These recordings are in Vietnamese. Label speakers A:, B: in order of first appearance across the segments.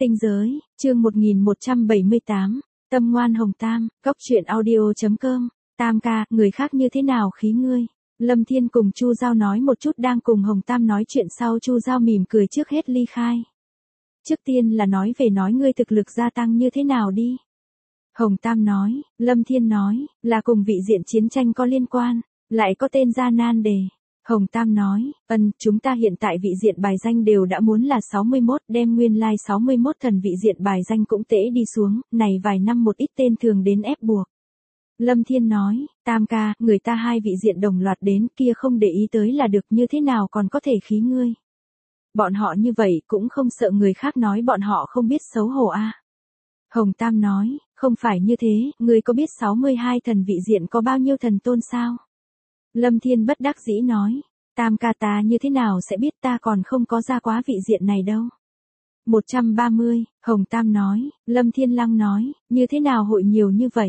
A: Tinh giới, chương 1178, tâm ngoan Hồng Tam, cóc truyện audio.com, Tam ca, người khác như thế nào khí ngươi? Lâm Thiên cùng Chu Giao nói một chút đang cùng Hồng Tam nói chuyện sau Chu Giao mỉm cười trước hết ly khai. Trước tiên là nói về nói ngươi thực lực gia tăng như thế nào đi. Hồng Tam nói, Lâm Thiên nói, là cùng vị diện chiến tranh có liên quan, lại có tên gia nan đề. Hồng Tam nói, chúng ta hiện tại vị diện bài danh đều đã muốn là 61, đem nguyên lai 61 thần vị diện bài danh cũng tễ đi xuống, này vài năm một ít tên thường đến ép buộc. Lâm Thiên nói, Tam ca, người ta hai vị diện đồng loạt đến kia không để ý tới là được như thế nào còn có thể khí ngươi. Bọn họ như vậy cũng không sợ người khác nói bọn họ không biết xấu hổ à. Hồng Tam nói, không phải như thế, ngươi có biết 62 thần vị diện có bao nhiêu thần tôn sao? Lâm Thiên bất đắc dĩ nói, Tam ca ta như thế nào sẽ biết ta còn không có ra quá vị diện này đâu. 130, Hồng Tam nói, Lâm Thiên Lăng nói, như thế nào hội nhiều như vậy?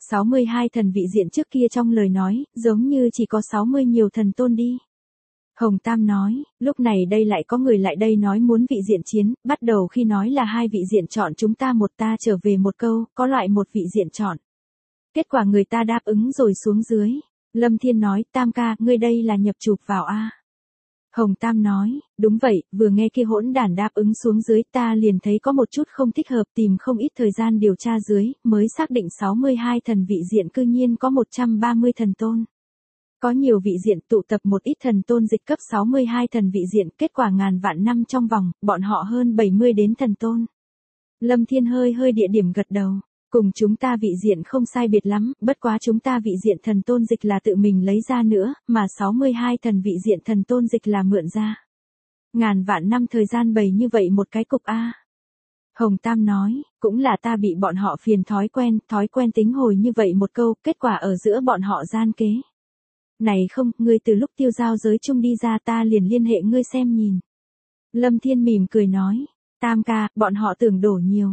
A: 62 thần vị diện trước kia trong lời nói, giống như chỉ có 60 nhiều thần tôn đi. Hồng Tam nói, lúc này đây lại có người lại đây nói muốn vị diện chiến, bắt đầu khi nói là hai vị diện chọn chúng ta một ta trở về một câu, có loại một vị diện chọn. Kết quả người ta đáp ứng rồi xuống dưới. Lâm Thiên nói, Tam ca, ngươi đây là nhập chụp vào a. Hồng Tam nói, đúng vậy, vừa nghe kia hỗn đản đáp ứng xuống dưới ta liền thấy có một chút không thích hợp tìm không ít thời gian điều tra dưới, mới xác định 62 thần vị diện cư nhiên có 130 thần tôn. Có nhiều vị diện tụ tập một ít thần tôn dịch cấp 62 thần vị diện, kết quả ngàn vạn năm trong vòng, bọn họ hơn 70 đến thần tôn. Lâm Thiên hơi địa điểm gật đầu. Cùng chúng ta vị diện không sai biệt lắm, bất quá chúng ta vị diện thần tôn dịch là tự mình lấy ra nữa, mà 62 thần vị diện thần tôn dịch là mượn ra. Ngàn vạn năm thời gian bày như vậy một cái cục a. Hồng Tam nói, cũng là ta bị bọn họ phiền thói quen tính hồi như vậy một câu, kết quả ở giữa bọn họ gian kế. Này không, ngươi từ lúc tiêu giao giới chung đi ra ta liền liên hệ ngươi xem nhìn. Lâm Thiên mỉm cười nói, Tam ca, bọn họ tưởng đổ nhiều,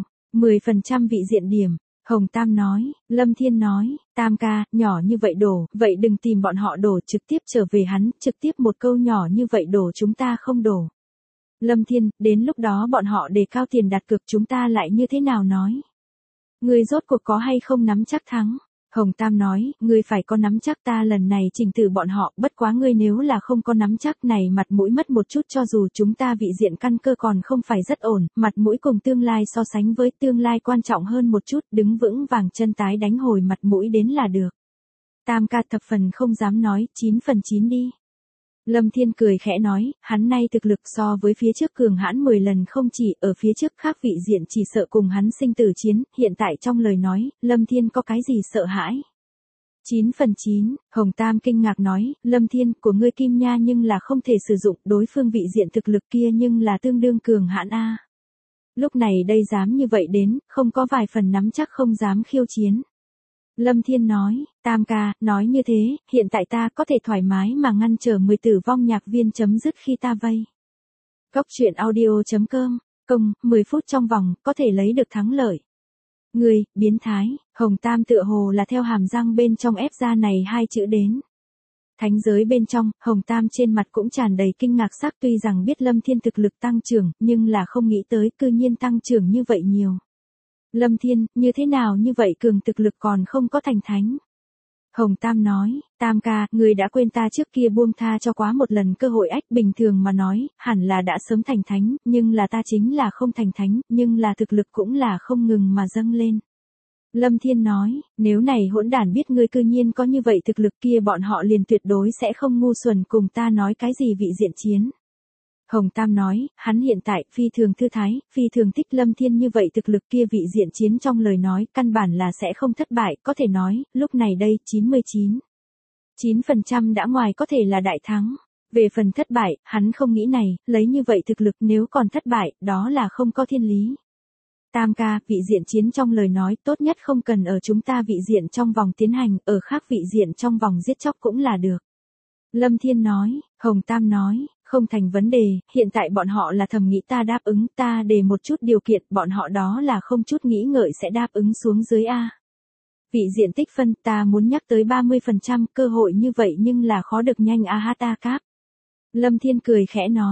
A: 10% vị diện điểm. Hồng Tam nói, Lâm Thiên nói, Tam ca, nhỏ như vậy đổ, vậy đừng tìm bọn họ đổ trực tiếp trở về hắn, trực tiếp một câu nhỏ như vậy đổ chúng ta không đổ. Lâm Thiên, đến lúc đó bọn họ đề cao tiền đặt cược chúng ta lại như thế nào nói. Ngươi rốt cuộc có hay không nắm chắc thắng. Hồng Tam nói, ngươi phải có nắm chắc ta lần này trình từ bọn họ, bất quá ngươi nếu là không có nắm chắc này mặt mũi mất một chút cho dù chúng ta vị diện căn cơ còn không phải rất ổn, mặt mũi cùng tương lai so sánh với tương lai quan trọng hơn một chút, đứng vững vàng chân tái đánh hồi mặt mũi đến là được. Tam ca thập phần không dám nói, 9/9 đi. Lâm Thiên cười khẽ nói, hắn nay thực lực so với phía trước cường hãn 10 lần không chỉ ở phía trước khác vị diện chỉ sợ cùng hắn sinh tử chiến, hiện tại trong lời nói, Lâm Thiên có cái gì sợ hãi? 9/9, Hồng Tam kinh ngạc nói, Lâm Thiên của ngươi Kim Nha nhưng là không thể sử dụng đối phương vị diện thực lực kia nhưng là tương đương cường hãn a. Lúc này đây dám như vậy đến, không có vài phần nắm chắc không dám khiêu chiến. Lâm Thiên nói, Tam ca, nói như thế, hiện tại ta có thể thoải mái mà ngăn trở 10 tử vong nhạc viên chấm dứt khi ta vây. Cóc truyện audio.com, 10 phút trong vòng, có thể lấy được thắng lợi. Người, biến thái, Hồng Tam tựa hồ là theo hàm răng bên trong ép ra này hai chữ đến. Thánh giới bên trong, Hồng Tam trên mặt cũng tràn đầy kinh ngạc sắc tuy rằng biết Lâm Thiên thực lực tăng trưởng, nhưng là không nghĩ tới cư nhiên tăng trưởng như vậy nhiều. Lâm Thiên, như thế nào như vậy cường thực lực còn không có thành thánh. Hồng Tam nói, Tam ca, người đã quên ta trước kia buông tha cho quá một lần cơ hội ách bình thường mà nói, hẳn là đã sớm thành thánh, nhưng là ta chính là không thành thánh, nhưng là thực lực cũng là không ngừng mà dâng lên. Lâm Thiên nói, nếu này hỗn đản biết ngươi cư nhiên có như vậy thực lực kia bọn họ liền tuyệt đối sẽ không ngu xuẩn cùng ta nói cái gì vị diện chiến. Hồng Tam nói, hắn hiện tại phi thường thư thái, phi thường thích Lâm Thiên như vậy thực lực kia vị diện chiến trong lời nói, căn bản là sẽ không thất bại, có thể nói, lúc này đây, 9% đã ngoài có thể là đại thắng. Về phần thất bại, hắn không nghĩ này, lấy như vậy thực lực nếu còn thất bại, đó là không có thiên lý. Tam ca, vị diện chiến trong lời nói, tốt nhất không cần ở chúng ta vị diện trong vòng tiến hành, ở khác vị diện trong vòng giết chóc cũng là được. Lâm Thiên nói, Hồng Tam nói, không thành vấn đề, hiện tại bọn họ là thầm nghĩ ta đáp ứng ta để một chút điều kiện, bọn họ đó là không chút nghĩ ngợi sẽ đáp ứng xuống dưới A. Vị diện tích phân ta muốn nhắc tới 30%, cơ hội như vậy nhưng là khó được nhanh a hát a cáp. Lâm Thiên cười khẽ nói,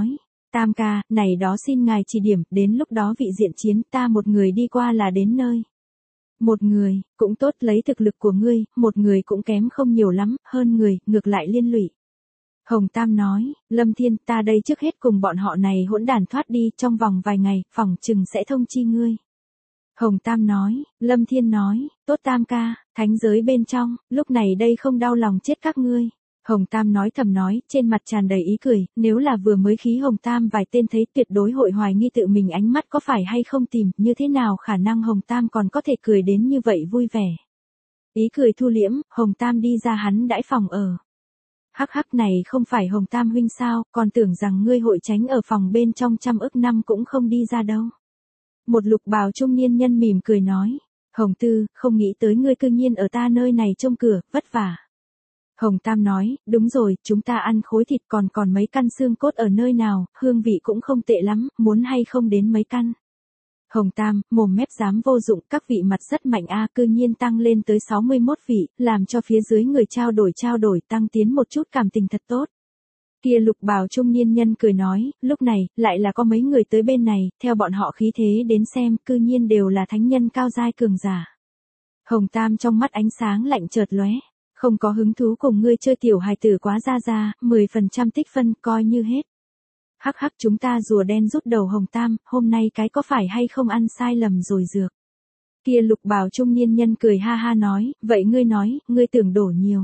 A: Tam ca, này đó xin ngài chỉ điểm, đến lúc đó vị diện chiến ta một người đi qua là đến nơi. Một người, cũng tốt lấy thực lực của ngươi, một người cũng kém không nhiều lắm, hơn người, ngược lại liên lụy. Hồng Tam nói, Lâm Thiên ta đây trước hết cùng bọn họ này hỗn đản thoát đi, trong vòng vài ngày, phỏng chừng sẽ thông chi ngươi. Hồng Tam nói, Lâm Thiên nói, tốt Tam ca, thánh giới bên trong, lúc này đây không đau lòng chết các ngươi. Hồng Tam nói thầm nói, trên mặt tràn đầy ý cười, nếu là vừa mới khí Hồng Tam vài tên thấy tuyệt đối hội hoài nghi tự mình ánh mắt có phải hay không tìm, như thế nào khả năng Hồng Tam còn có thể cười đến như vậy vui vẻ. Ý cười thu liễm, Hồng Tam đi ra hắn đãi phòng ở. Hắc hắc này không phải Hồng Tam huynh sao, còn tưởng rằng ngươi hội tránh ở phòng bên trong trăm ức năm cũng không đi ra đâu. Một lục bào trung niên nhân mỉm cười nói, Hồng Tư, không nghĩ tới ngươi cư nhiên ở ta nơi này trông cửa, vất vả. Hồng Tam nói, đúng rồi, chúng ta ăn khối thịt còn mấy căn xương cốt ở nơi nào, hương vị cũng không tệ lắm, muốn hay không đến mấy căn. Hồng Tam, mồm mép dám vô dụng, các vị mặt rất mạnh a, cư nhiên tăng lên tới 61 vị, làm cho phía dưới người trao đổi tăng tiến một chút cảm tình thật tốt. Kia lục bào trung niên nhân cười nói, lúc này, lại là có mấy người tới bên này, theo bọn họ khí thế đến xem, cư nhiên đều là thánh nhân cao giai cường giả. Hồng Tam trong mắt ánh sáng lạnh chợt lóe, không có hứng thú cùng ngươi chơi tiểu hài tử quá ra, 10% tích phân coi như hết. Hắc hắc chúng ta rùa đen rút đầu Hồng Tam, hôm nay cái có phải hay không ăn sai lầm rồi dược. Kia lục bào trung niên nhân cười ha ha nói, vậy ngươi nói, ngươi tưởng đổ nhiều.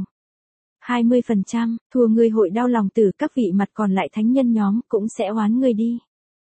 A: 20%, thua ngươi hội đau lòng tử các vị mặt còn lại thánh nhân nhóm cũng sẽ oán ngươi đi.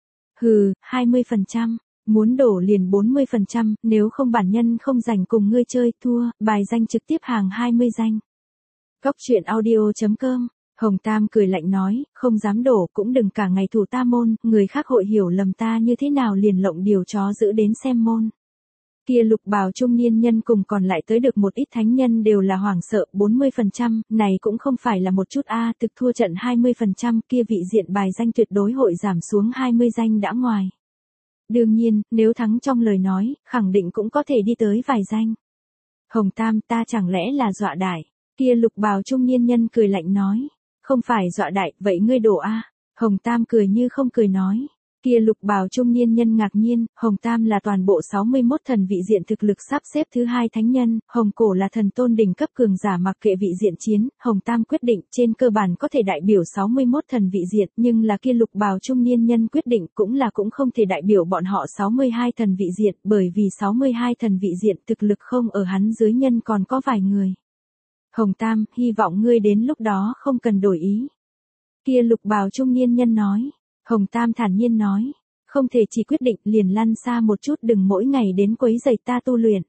A: Hừ, 20%, muốn đổ liền 40%, nếu không bản nhân không rảnh cùng ngươi chơi, thua, bài danh trực tiếp hàng 20 danh. Góc truyện audio.com, Hồng Tam cười lạnh nói, không dám đổ cũng đừng cả ngày thủ ta môn, người khác hội hiểu lầm ta như thế nào liền lộng điều chó giữ đến xem môn. Kia lục bào trung niên nhân cùng còn lại tới được một ít thánh nhân đều là hoảng sợ, 40%, này cũng không phải là một chút thực thua trận 20%, kia vị diện bài danh tuyệt đối hội giảm xuống 20 danh đã ngoài. Đương nhiên, nếu thắng trong lời nói, khẳng định cũng có thể đi tới vài danh. Hồng Tam ta chẳng lẽ là dọa đại, kia lục bào trung niên nhân cười lạnh nói, không phải dọa đại, vậy ngươi đổ a. Hồng Tam cười như không cười nói. Kia lục bào trung niên nhân ngạc nhiên, Hồng Tam là toàn bộ 61 thần vị diện thực lực sắp xếp thứ hai thánh nhân, Hồng Cổ là thần tôn đỉnh cấp cường giả mặc kệ vị diện chiến, Hồng Tam quyết định trên cơ bản có thể đại biểu 61 thần vị diện, nhưng là kia lục bào trung niên nhân quyết định cũng không thể đại biểu bọn họ 62 thần vị diện, bởi vì 62 thần vị diện thực lực không ở hắn dưới nhân còn có vài người. Hồng Tam, hy vọng ngươi đến lúc đó không cần đổi ý. Kia lục bào trung niên nhân nói. Hồng Tam thản nhiên nói, không thể chỉ quyết định liền lăn xa một chút đừng mỗi ngày đến quấy rầy ta tu luyện.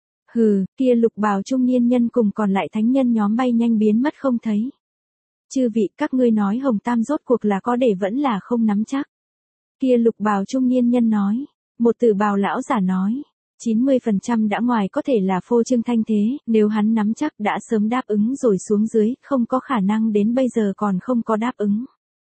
A: Hừ, kia lục bào trung niên nhân cùng còn lại thánh nhân nhóm bay nhanh biến mất không thấy. Chư vị các ngươi nói Hồng Tam rốt cuộc là có để vẫn là không nắm chắc. Kia lục bào trung niên nhân nói, một tử bào lão giả nói, 90% đã ngoài có thể là phô trương thanh thế, nếu hắn nắm chắc đã sớm đáp ứng rồi xuống dưới, không có khả năng đến bây giờ còn không có đáp ứng.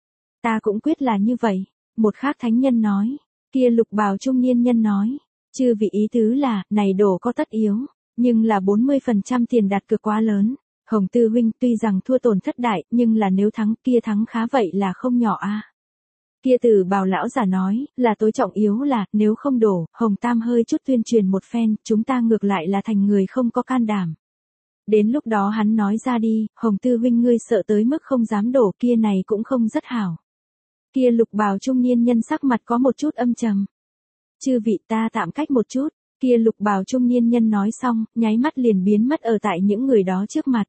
A: Ta cũng quyết là như vậy, một khác thánh nhân nói, kia lục bào trung niên nhân nói, chư vị ý tứ là, này đổ có tất yếu, nhưng là 40% tiền đặt cược quá lớn, Hồng Tư huynh tuy rằng thua tổn thất đại, nhưng là nếu thắng kia thắng khá vậy là không nhỏ a. Kia tử bào lão giả nói, là tối trọng yếu là, nếu không đổ, Hồng Tam hơi chút tuyên truyền một phen, chúng ta ngược lại là thành người không có can đảm. Đến lúc đó hắn nói ra đi, Hồng Tư huynh ngươi sợ tới mức không dám đổ kia này cũng không rất hảo. Kia lục bào trung niên nhân sắc mặt có một chút âm trầm. Chư vị ta tạm cách một chút, kia lục bào trung niên nhân nói xong, nháy mắt liền biến mất ở tại những người đó trước mặt.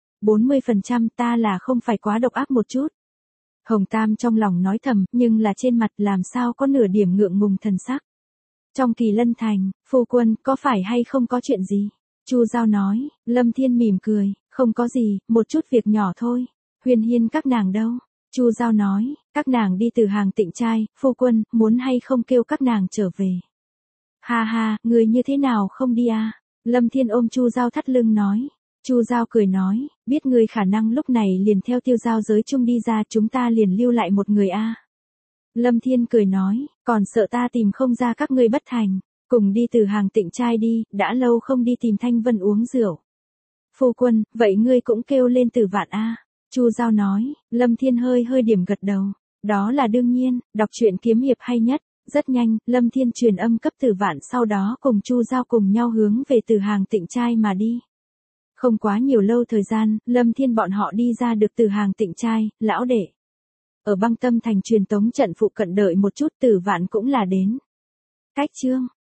A: 40% ta là không phải quá độc ác một chút. Hồng Tam trong lòng nói thầm, nhưng là trên mặt làm sao có nửa điểm ngượng ngùng thần sắc. Trong Kỳ Lân Thành, phu quân, có phải hay không có chuyện gì? Chu Giao nói, Lâm Thiên mỉm cười, không có gì, một chút việc nhỏ thôi. Huyền Hiên các nàng đâu? Chu Giao nói, các nàng đi từ hàng Tịnh trai, phu quân, muốn hay không kêu các nàng trở về. Ha ha, người như thế nào không đi à? Lâm Thiên ôm Chu Giao thắt lưng nói. Chu Giao cười nói, biết người khả năng lúc này liền theo Tiêu Giao giới chung đi ra chúng ta liền lưu lại một người a. Lâm Thiên cười nói, còn sợ ta tìm không ra các ngươi bất thành, cùng đi từ hàng Tịnh trai đi, đã lâu không đi tìm Thanh Vân uống rượu. Phu quân, vậy ngươi cũng kêu lên Tử Vạn a. Chu Giao nói, Lâm Thiên hơi điểm gật đầu. Đó là đương nhiên, đọc truyện kiếm hiệp hay nhất. Rất nhanh, Lâm Thiên truyền âm cấp Tử Vạn, sau đó cùng Chu Giao cùng nhau hướng về Từ Hàng Tịnh trai mà đi. Không quá nhiều lâu thời gian, Lâm Thiên bọn họ đi ra được Từ Hàng Tịnh trai, lão đệ. Ở Băng Tâm thành truyền tống trận phụ cận đợi một chút, Tử Vạn cũng là đến. Cách chương